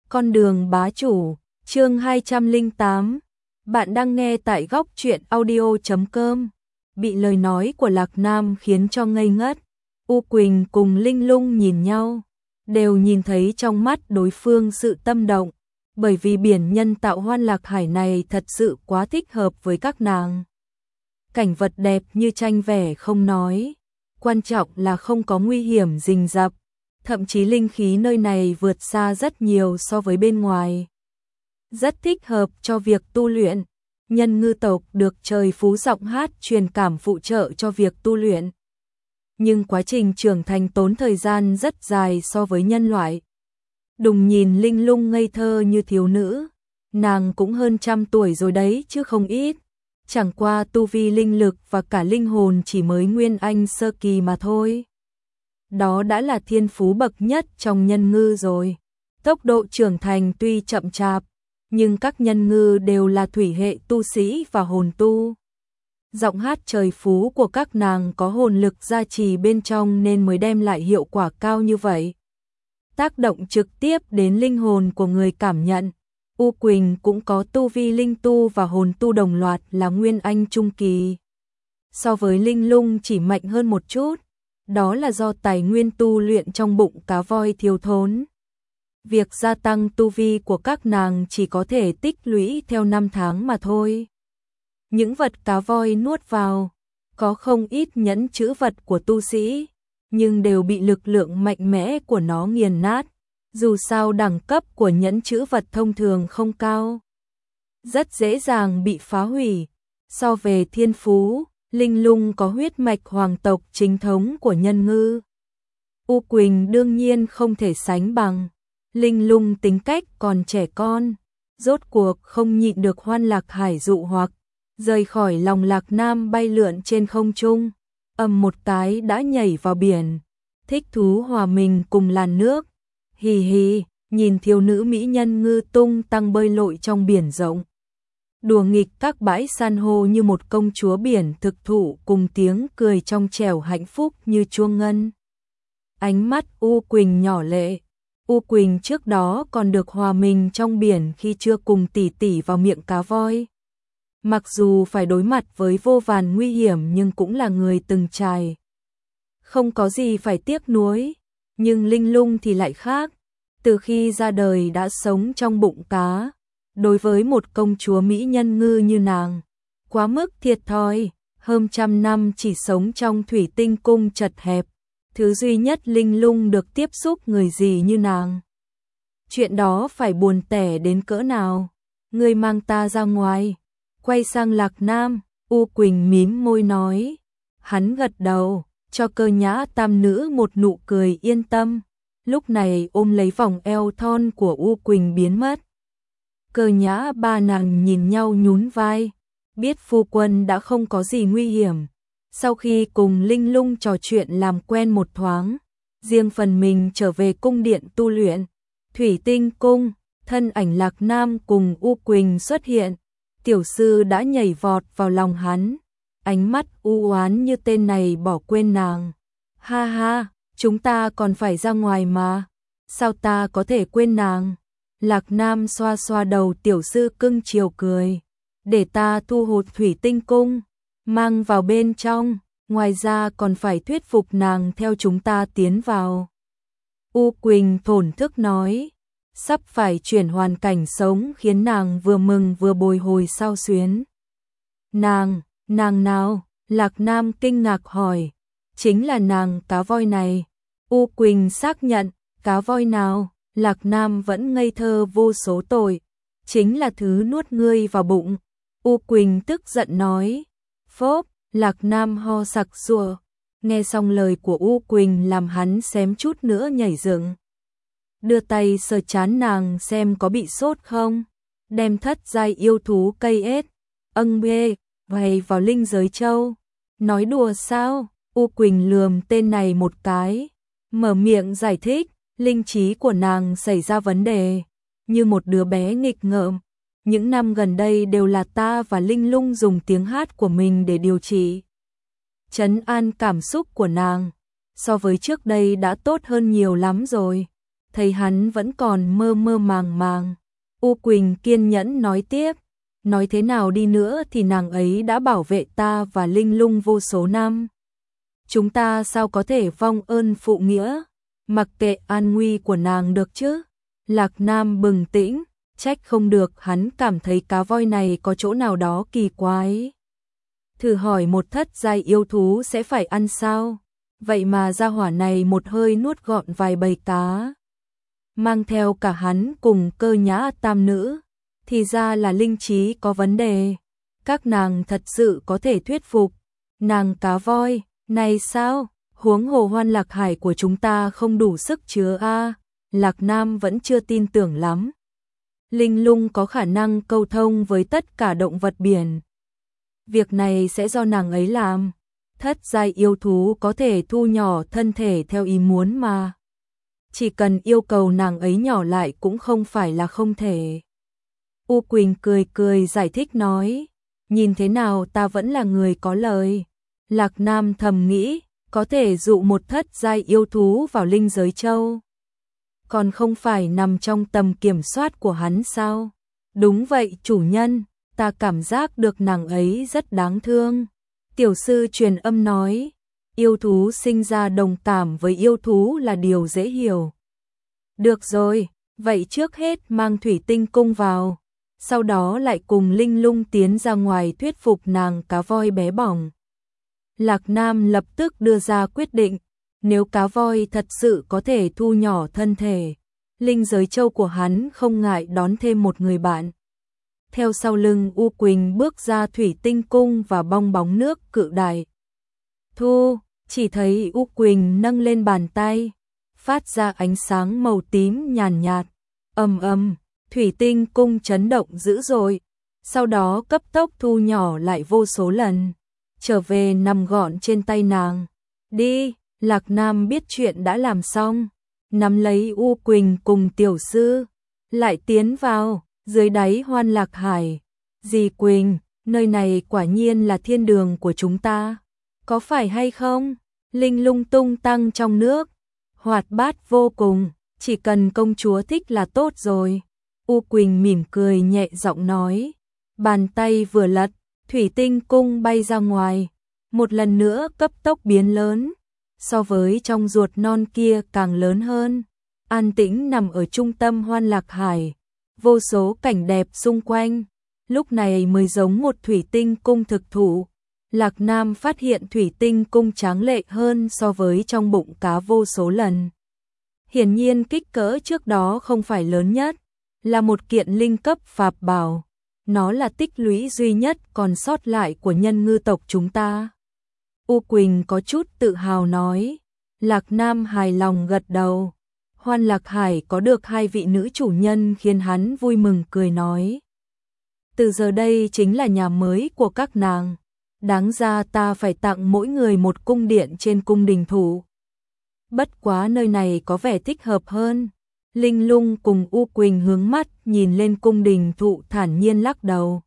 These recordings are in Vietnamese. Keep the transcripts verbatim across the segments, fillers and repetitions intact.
Con đường bá chủ, chương hai trăm lẻ tám. Bạn đang nghe tại góc truyện audio chấm com. Bị lời nói của Lạc Nam khiến cho ngây ngất. U Quỳnh cùng Linh Lung nhìn nhau, đều nhìn thấy trong mắt đối phương sự tâm động, bởi vì biển nhân tạo Hoan Lạc Hải này thật sự quá thích hợp với các nàng. Cảnh vật đẹp như tranh vẽ không nói, quan trọng là không có nguy hiểm rình rập. Thậm chí linh khí nơi này vượt xa rất nhiều so với bên ngoài. Rất thích hợp cho việc tu luyện. Nhân ngư tộc được trời phú giọng hát truyền cảm phụ trợ cho việc tu luyện. Nhưng quá trình trưởng thành tốn thời gian rất dài so với nhân loại. Đừng nhìn Linh Lung ngây thơ như thiếu nữ, nàng cũng hơn trăm tuổi rồi đấy chứ không ít. Chẳng qua tu vi linh lực và cả linh hồn chỉ mới nguyên anh sơ kỳ mà thôi. Đó đã là thiên phú bậc nhất trong nhân ngư rồi. Tốc độ trưởng thành tuy chậm chạp, nhưng các nhân ngư đều là thủy hệ tu sĩ và hồn tu. Giọng hát trời phú của các nàng có hồn lực gia trì bên trong nên mới đem lại hiệu quả cao như vậy. Tác động trực tiếp đến linh hồn của người cảm nhận. U Quỳnh cũng có tu vi linh tu và hồn tu đồng loạt là nguyên anh trung kỳ. So với Linh Lung chỉ mạnh hơn một chút. Đó là do tài nguyên tu luyện trong bụng cá voi thiếu thốn. Việc gia tăng tu vi của các nàng chỉ có thể tích lũy theo năm tháng mà thôi. Những vật cá voi nuốt vào, có không ít nhẫn chữ vật của tu sĩ, nhưng đều bị lực lượng mạnh mẽ của nó nghiền nát. Dù sao đẳng cấp của nhẫn chữ vật thông thường không cao, rất dễ dàng bị phá hủy. So về thiên phú, Linh Lung có huyết mạch hoàng tộc chính thống của nhân ngư. U Quỳnh đương nhiên không thể sánh bằng. Linh Lung tính cách còn trẻ con, rốt cuộc không nhịn được Hoan Lạc Hải dụ hoặc, rời khỏi lòng Lạc Nam bay lượn trên không trung, ầm một cái đã nhảy vào biển, thích thú hòa mình cùng làn nước. Hì hì, nhìn thiếu nữ mỹ nhân ngư tung tăng bơi lội trong biển rộng. Đùa nghịch các bãi san hô như một công chúa biển thực thụ cùng tiếng cười trong trẻo hạnh phúc như chuông ngân. Ánh mắt U Quỳnh nhỏ lệ. U Quỳnh trước đó còn được hòa mình trong biển khi chưa cùng tỷ tỷ vào miệng cá voi. Mặc dù phải đối mặt với vô vàn nguy hiểm nhưng cũng là người từng trải. Không có gì phải tiếc nuối, nhưng Linh Lung thì lại khác. Từ khi ra đời đã sống trong bụng cá. Đối với một công chúa mỹ nhân ngư như nàng, quá mức thiệt thòi, hơn trăm năm chỉ sống trong thủy tinh cung chật hẹp, thứ duy nhất Linh Lung được tiếp xúc người gì như nàng. Chuyện đó phải buồn tẻ đến cỡ nào, ngươi mang ta ra ngoài. Quay sang Lạc Nam, U Quỳnh mím môi nói, hắn gật đầu, cho Cơ Nhã tam nữ một nụ cười yên tâm, lúc này ôm lấy vòng eo thon của U Quỳnh biến mất. Cơ Nhã ba nàng nhìn nhau nhún vai, biết phu quân đã không có gì nguy hiểm. Sau khi cùng Linh Lung trò chuyện làm quen một thoáng, riêng phần mình trở về cung điện tu luyện. Thủy Tinh Cung, thân ảnh Lạc Nam cùng U Quỳnh xuất hiện, tiểu sư đã nhảy vọt vào lòng hắn, ánh mắt u oán như tên này bỏ quên nàng. Ha ha, chúng ta còn phải ra ngoài mà, sao ta có thể quên nàng? Lạc Nam xoa xoa đầu tiểu sư cưng chiều cười, để ta thu hút Thủy Tinh Cung, mang vào bên trong, ngoài ra còn phải thuyết phục nàng theo chúng ta tiến vào. U Quỳnh thổn thức nói, sắp phải chuyển hoàn cảnh sống khiến nàng vừa mừng vừa bồi hồi xao xuyến. Nàng, nàng nào? Lạc Nam kinh ngạc hỏi, chính là nàng cá voi này. U Quỳnh xác nhận, cá voi nào? Lạc Nam vẫn ngây thơ vô số tội, chính là thứ nuốt ngươi vào bụng. U Quỳnh tức giận nói, phốp. Lạc Nam ho sặc sụa, nghe xong lời của U Quỳnh làm hắn xém chút nữa nhảy dựng. Đưa tay sờ chán nàng xem có bị sốt không, đem thất giai yêu thú cây ết, âng bê, vầy vào linh giới châu. Nói đùa sao? U Quỳnh lườm tên này một cái, mở miệng giải thích, linh trí của nàng xảy ra vấn đề, như một đứa bé nghịch ngợm. Những năm gần đây đều là ta và Linh Lung dùng tiếng hát của mình để điều trị, trấn an cảm xúc của nàng, so với trước đây đã tốt hơn nhiều lắm rồi. thấy hắn vẫn còn mơ mơ màng màng. U Quỳnh kiên nhẫn nói tiếp, nói thế nào đi nữa thì nàng ấy đã bảo vệ ta và Linh Lung vô số năm. Chúng ta sao có thể vong ơn phụ nghĩa, mặc kệ an nguy của nàng được chứ? Lạc Nam bừng tỉnh, trách không được hắn cảm thấy cá voi này có chỗ nào đó kỳ quái. Thử hỏi một thất giai yêu thú sẽ phải ăn sao? Vậy mà gia hỏa này một hơi nuốt gọn vài bầy cá. Mang theo cả hắn cùng Cơ Nhã tam nữ, thì ra là linh trí có vấn đề. Các nàng thật sự có thể thuyết phục. Nàng cá voi, này sao? Huống hồ Hoan Lạc Hải của chúng ta không đủ sức chứa a. Lạc Nam vẫn chưa tin tưởng lắm. Linh Lung có khả năng câu thông với tất cả động vật biển. Việc này sẽ do nàng ấy làm. Thất giai yêu thú có thể thu nhỏ thân thể theo ý muốn mà. Chỉ cần yêu cầu nàng ấy nhỏ lại cũng không phải là không thể. U Quỳnh cười cười giải thích nói, nhìn thế nào ta vẫn là người có lời. Lạc Nam thầm nghĩ, có thể dụ một thất giai yêu thú vào linh giới châu. Còn không phải nằm trong tầm kiểm soát của hắn sao? Đúng vậy chủ nhân, ta cảm giác được nàng ấy rất đáng thương. Tiểu sư truyền âm nói, yêu thú sinh ra đồng cảm với yêu thú là điều dễ hiểu. Được rồi, vậy trước hết mang thủy tinh cung vào, sau đó lại cùng Linh Lung tiến ra ngoài thuyết phục nàng cá voi bé bỏng. Lạc Nam lập tức đưa ra quyết định, nếu cá voi thật sự có thể thu nhỏ thân thể, linh giới châu của hắn không ngại đón thêm một người bạn. Theo sau lưng U Quỳnh bước ra thủy tinh cung và bong bóng nước cự đại. Thu, chỉ thấy U Quỳnh nâng lên bàn tay, phát ra ánh sáng màu tím nhàn nhạt, ầm ầm, thủy tinh cung chấn động dữ dội, sau đó cấp tốc thu nhỏ lại vô số lần, trở về nằm gọn trên tay nàng. Đi, Lạc Nam biết chuyện đã làm xong, nắm lấy U Quỳnh cùng tiểu sư, lại tiến vào dưới đáy Hoan Lạc Hải. Dì Quỳnh, nơi này quả nhiên là thiên đường của chúng ta, có phải hay không? Linh Lung tung tăng trong nước, hoạt bát vô cùng, chỉ cần công chúa thích là tốt rồi. U Quỳnh mỉm cười nhẹ giọng nói, bàn tay vừa lật, thủy tinh cung bay ra ngoài, một lần nữa cấp tốc biến lớn, so với trong ruột non kia càng lớn hơn. An tĩnh nằm ở trung tâm Hoan Lạc Hải, vô số cảnh đẹp xung quanh, lúc này mới giống một thủy tinh cung thực thụ. Lạc Nam phát hiện thủy tinh cung tráng lệ hơn so với trong bụng cá vô số lần. Hiển nhiên kích cỡ trước đó không phải lớn nhất, là một kiện linh cấp phạp bảo. Nó là tích lũy duy nhất còn sót lại của nhân ngư tộc chúng ta. U Quỳnh có chút tự hào nói. Lạc Nam hài lòng gật đầu. Hoan Lạc Hải có được hai vị nữ chủ nhân khiến hắn vui mừng cười nói. Từ giờ đây chính là nhà mới của các nàng. Đáng ra ta phải tặng mỗi người một cung điện trên cung đình thủ. Bất quá nơi này có vẻ thích hợp hơn. Linh Lung cùng U Quỳnh hướng mắt nhìn lên cung đình thụ thản nhiên lắc đầu.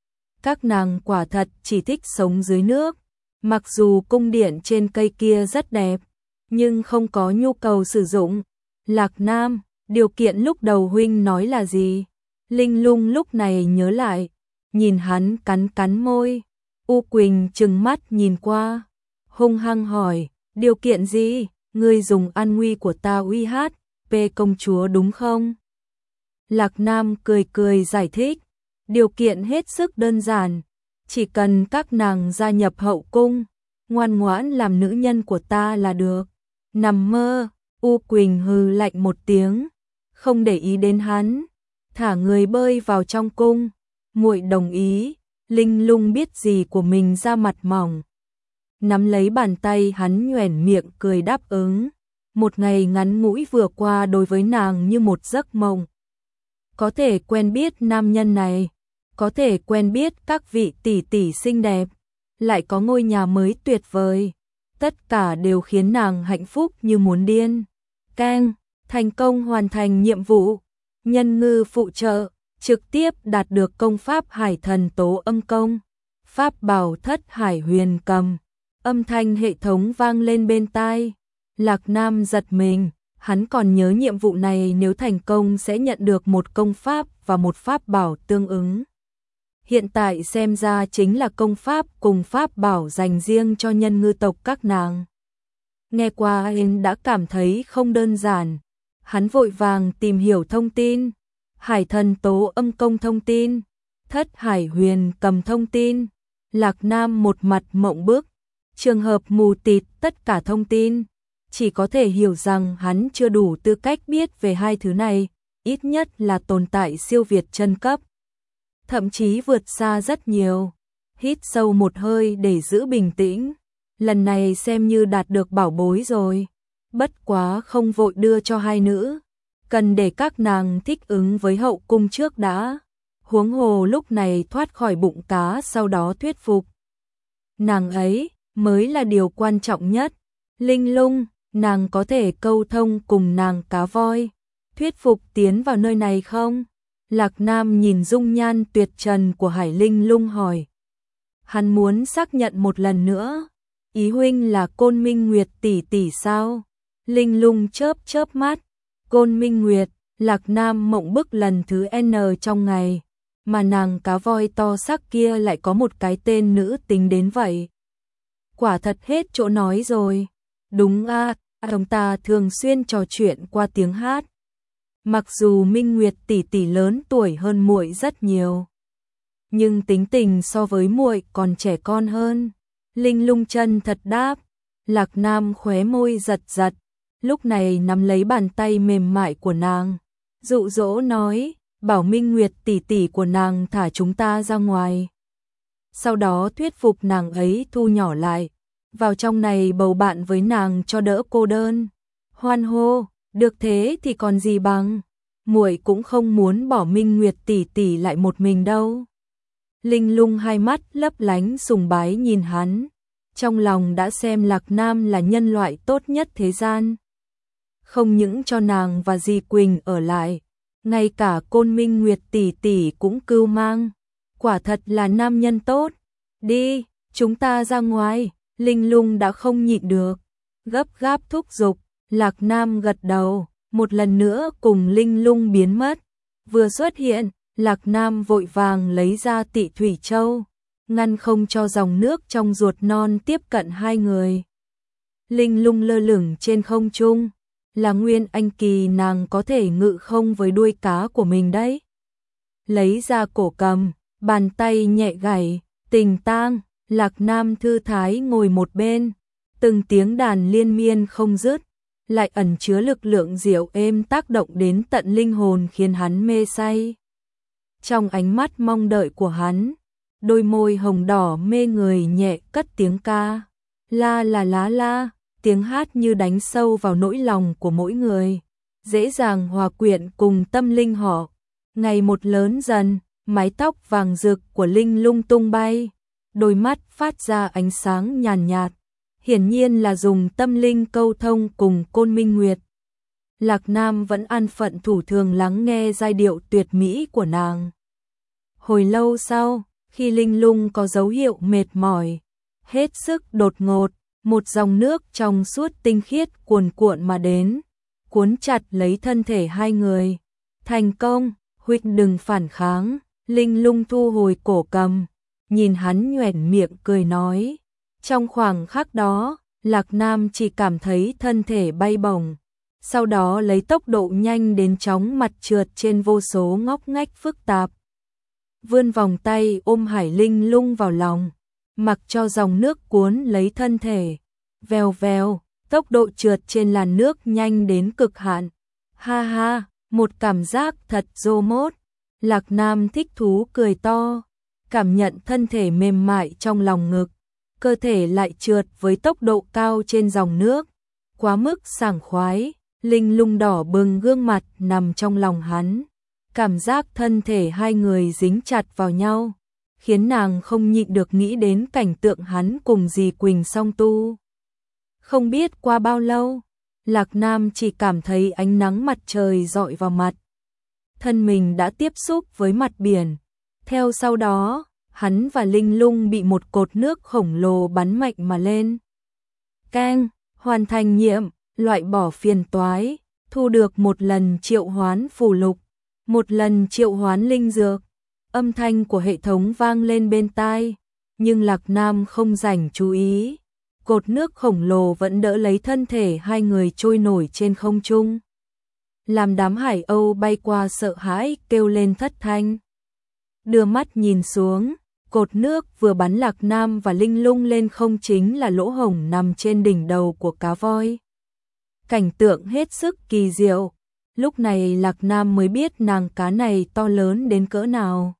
Các nàng quả thật chỉ thích sống dưới nước. Mặc dù cung điện trên cây kia rất đẹp, nhưng không có nhu cầu sử dụng. Lạc Nam, điều kiện lúc đầu huynh nói là gì? Linh Lung lúc này nhớ lại, nhìn hắn cắn cắn môi. U Quỳnh trừng mắt nhìn qua, hung hăng hỏi, điều kiện gì? Ngươi dùng an nguy của ta uy hát, về công chúa đúng không? Lạc Nam cười cười giải thích, điều kiện hết sức đơn giản, chỉ cần các nàng gia nhập hậu cung, ngoan ngoãn làm nữ nhân của ta là được. Nằm mơ, U Quỳnh hừ lạnh một tiếng, không để ý đến hắn, thả người bơi vào trong cung. Muội đồng ý. Linh Lung biết gì của mình ra mặt mỏng, nắm lấy bàn tay hắn nhoẻn miệng cười đáp ứng. Một ngày ngắn ngủi vừa qua đối với nàng như một giấc mộng. Có thể quen biết nam nhân này, có thể quen biết các vị tỷ tỷ xinh đẹp, lại có ngôi nhà mới tuyệt vời, tất cả đều khiến nàng hạnh phúc như muốn điên. Keng, thành công hoàn thành nhiệm vụ, nhân ngư phụ trợ, trực tiếp đạt được công pháp Hải Thần Tố Âm Công, pháp bảo Thất Hải Huyền Cầm. Âm thanh hệ thống vang lên bên tai. Lạc Nam giật mình, Hắn còn nhớ nhiệm vụ này nếu thành công sẽ nhận được một công pháp và một pháp bảo tương ứng. Hiện tại xem ra chính là công pháp cùng pháp bảo dành riêng cho nhân ngư tộc các nàng. Nghe qua anh đã cảm thấy không đơn giản. Hắn vội vàng tìm hiểu thông tin. Hải thần tố âm công thông tin. Thất hải huyền cầm thông tin. Lạc Nam một mặt mộng bức. Trường hợp mù tịt tất cả thông tin. Chỉ có thể hiểu rằng hắn chưa đủ tư cách biết về hai thứ này. Ít nhất là tồn tại siêu việt chân cấp. Thậm chí vượt xa rất nhiều. Hít sâu một hơi để giữ bình tĩnh. Lần này xem như đạt được bảo bối rồi. Bất quá không vội đưa cho hai nữ. Cần để các nàng thích ứng với hậu cung trước đã. Huống hồ lúc này thoát khỏi bụng cá sau đó thuyết phục. Nàng ấy mới là điều quan trọng nhất. Linh Lung, nàng có thể câu thông cùng nàng cá voi. Thuyết phục tiến vào nơi này không? Lạc Nam nhìn dung nhan tuyệt trần của Hải Linh Lung hỏi. Hắn muốn xác nhận một lần nữa. Ý huynh là Côn Minh Nguyệt tỷ tỷ sao? Linh Lung chớp chớp mắt. Côn Minh Nguyệt, Lạc Nam mộng bức lần thứ N trong ngày. Mà nàng cá voi to xác kia lại có một cái tên nữ tính đến vậy. Quả thật hết chỗ nói rồi. Đúng à, ông ta thường xuyên trò chuyện qua tiếng hát. Mặc dù Minh Nguyệt tỷ tỷ lớn tuổi hơn muội rất nhiều, nhưng tính tình so với muội còn trẻ con hơn. Linh Lung chân thật đáp. Lạc Nam khóe môi giật giật, lúc này nắm lấy bàn tay mềm mại của nàng, dụ dỗ nói, bảo Minh Nguyệt tỷ tỷ của nàng thả chúng ta ra ngoài. Sau đó thuyết phục nàng ấy thu nhỏ lại, vào trong này bầu bạn với nàng cho đỡ cô đơn. Hoan hô, được thế thì còn gì bằng, muội cũng không muốn bỏ Minh Nguyệt tỷ tỷ lại một mình đâu. Linh Lung hai mắt lấp lánh sùng bái nhìn hắn, trong lòng đã xem Lạc Nam là nhân loại tốt nhất thế gian. Không những cho nàng và Di Quỳnh ở lại, ngay cả Côn Minh Nguyệt tỷ tỷ cũng cưu mang. Quả thật là nam nhân tốt. Đi, chúng ta ra ngoài. Linh Lung đã không nhịn được, gấp gáp thúc giục. Lạc Nam gật đầu, một lần nữa cùng Linh Lung biến mất. Vừa xuất hiện, Lạc Nam vội vàng lấy ra Tị Thủy Châu, ngăn không cho dòng nước trong ruột non tiếp cận hai người. Linh Lung lơ lửng trên không trung, là nguyên anh kỳ, nàng có thể ngự không với đuôi cá của mình đấy. Lấy ra cổ cầm, bàn tay nhẹ gảy, tình tang. Lạc Nam thư thái ngồi một bên, từng tiếng đàn liên miên không dứt, lại ẩn chứa lực lượng dịu êm tác động đến tận linh hồn khiến hắn mê say. Trong ánh mắt mong đợi của hắn, đôi môi hồng đỏ mê người nhẹ cất tiếng ca. La là lá la, tiếng hát như đánh sâu vào nỗi lòng của mỗi người, dễ dàng hòa quyện cùng tâm linh họ. Ngày một lớn dần, mái tóc vàng rực của Linh Lung tung bay, đôi mắt phát ra ánh sáng nhàn nhạt, hiển nhiên là dùng tâm linh câu thông cùng Côn Minh Nguyệt. Lạc Nam vẫn an phận thủ thường lắng nghe giai điệu tuyệt mỹ của nàng. Hồi lâu sau, khi Linh Lung có dấu hiệu mệt mỏi, hết sức đột ngột, một dòng nước trong suốt tinh khiết cuồn cuộn mà đến, cuốn chặt lấy thân thể hai người. Thành công, huynh đừng phản kháng. Linh Lung thu hồi cổ cầm, nhìn hắn nhoẻn miệng cười nói. Trong khoảng khắc đó, Lạc Nam chỉ cảm thấy thân thể bay bổng, sau đó lấy tốc độ nhanh đến chóng mặt trượt trên vô số ngóc ngách phức tạp. Vươn vòng tay ôm Hải Linh Lung vào lòng, mặc cho dòng nước cuốn lấy thân thể. Vèo vèo, tốc độ trượt trên làn nước nhanh đến cực hạn. Ha ha, một cảm giác thật rô mốt. Lạc Nam thích thú cười to, cảm nhận thân thể mềm mại trong lòng ngực, cơ thể lại trượt với tốc độ cao trên dòng nước, quá mức sảng khoái. Linh Lung đỏ bừng gương mặt nằm trong lòng hắn, cảm giác thân thể hai người dính chặt vào nhau, khiến nàng không nhịn được nghĩ đến cảnh tượng hắn cùng Dì Quỳnh song tu. Không biết qua bao lâu, Lạc Nam chỉ cảm thấy ánh nắng mặt trời rọi vào mặt, thân mình đã tiếp xúc với mặt biển. Theo sau đó, hắn và Linh Lung bị một cột nước khổng lồ bắn mạnh mà lên. Keng, hoàn thành nhiệm, loại bỏ phiền toái. thu được một lần triệu hoán phù lục, một lần triệu hoán linh dược. Âm thanh của hệ thống vang lên bên tai, nhưng Lạc Nam không dành chú ý. Cột nước khổng lồ vẫn đỡ lấy thân thể hai người trôi nổi trên không trung. Làm đám hải âu bay qua sợ hãi kêu lên thất thanh. Đưa mắt nhìn xuống, cột nước vừa bắn Lạc Nam và Linh Lung lên không chính là lỗ hổng nằm trên đỉnh đầu của cá voi. Cảnh tượng hết sức kỳ diệu, lúc này Lạc Nam mới biết nàng cá này to lớn đến cỡ nào.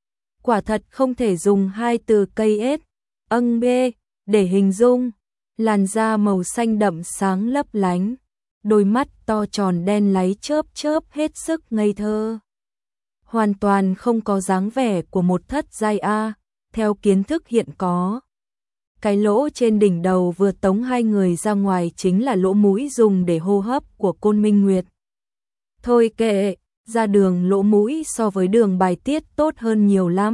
Quả thật không thể dùng hai từ cây ết, âng bê để hình dung. Làn da màu xanh đậm sáng lấp lánh, đôi mắt to tròn đen láy chớp chớp hết sức ngây thơ. Hoàn toàn không có dáng vẻ của một thất giai A, theo kiến thức hiện có. Cái lỗ trên đỉnh đầu vừa tống hai người ra ngoài chính là lỗ mũi dùng để hô hấp của Côn Minh Nguyệt. Thôi kệ, ra đường lỗ mũi so với đường bài tiết tốt hơn nhiều lắm.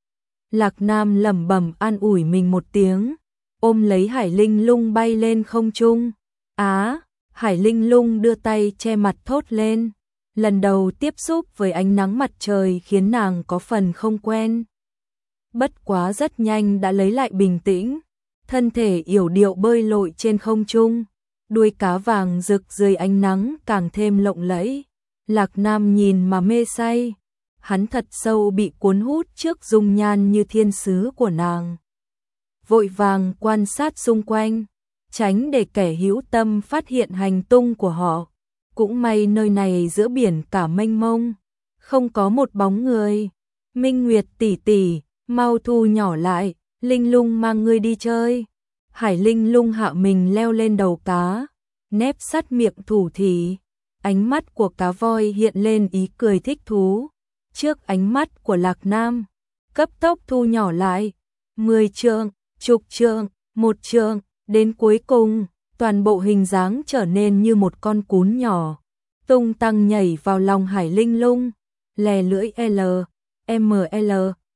Lạc Nam lẩm bẩm an ủi mình một tiếng, ôm lấy Hải Linh Lung bay lên không trung. Á, Hải Linh Lung đưa tay che mặt thốt lên. Lần đầu tiếp xúc với ánh nắng mặt trời khiến nàng có phần không quen. Bất quá rất nhanh đã lấy lại bình tĩnh, thân thể yểu điệu bơi lội trên không trung, đuôi cá vàng rực dưới ánh nắng càng thêm lộng lẫy. Lạc Nam nhìn mà mê say, hắn thật sâu bị cuốn hút trước dung nhan như thiên sứ của nàng. Vội vàng quan sát xung quanh, tránh để kẻ hữu tâm phát hiện hành tung của họ. Cũng may nơi này giữa biển cả mênh mông, không có một bóng người. Minh Nguyệt tỷ tỷ, mau thu nhỏ lại, Linh Lung mang ngươi đi chơi. Hải Linh Lung hạ mình leo lên đầu cá, nép sát miệng thủ thỉ. Ánh mắt của cá voi hiện lên ý cười thích thú. Trước ánh mắt của Lạc Nam, cấp tốc thu nhỏ lại. Mười trượng, chục trượng, một trượng, đến cuối cùng, toàn bộ hình dáng trở nên như một con cún nhỏ. Tung tăng nhảy vào lòng Hải Linh Lung, lè lưỡi L, M L,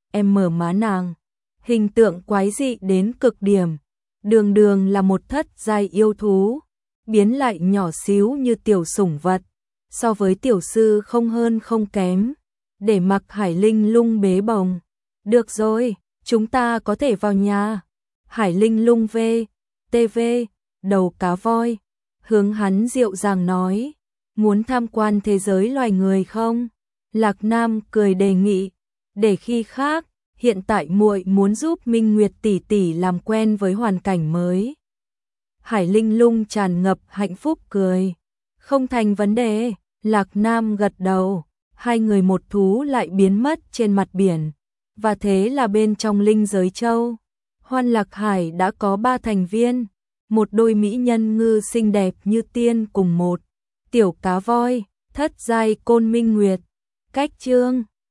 M má nàng. Hình tượng quái dị đến cực điểm, đường đường là một thất giai yêu thú, biến lại nhỏ xíu như tiểu sủng vật, so với tiểu sư không hơn không kém. Để mặc Hải Linh Lung bế bồng. Được rồi, chúng ta có thể vào nhà. Hải Linh Lung v, tê vê, đầu cá voi, hướng hắn dịu dàng nói, muốn tham quan thế giới loài người không? Lạc Nam cười đề nghị, để khi khác, hiện tại muội muốn giúp Minh Nguyệt tỷ tỷ làm quen với hoàn cảnh mới. Hải Linh Lung tràn ngập hạnh phúc cười, không thành vấn đề. Lạc Nam gật đầu, hai người một thú lại biến mất trên mặt biển, và thế là bên trong linh giới châu, Hoan Lạc Hải đã có ba thành viên, một đôi mỹ nhân ngư xinh đẹp như tiên cùng một tiểu cá voi, thất giai Côn Minh Nguyệt. Cách chương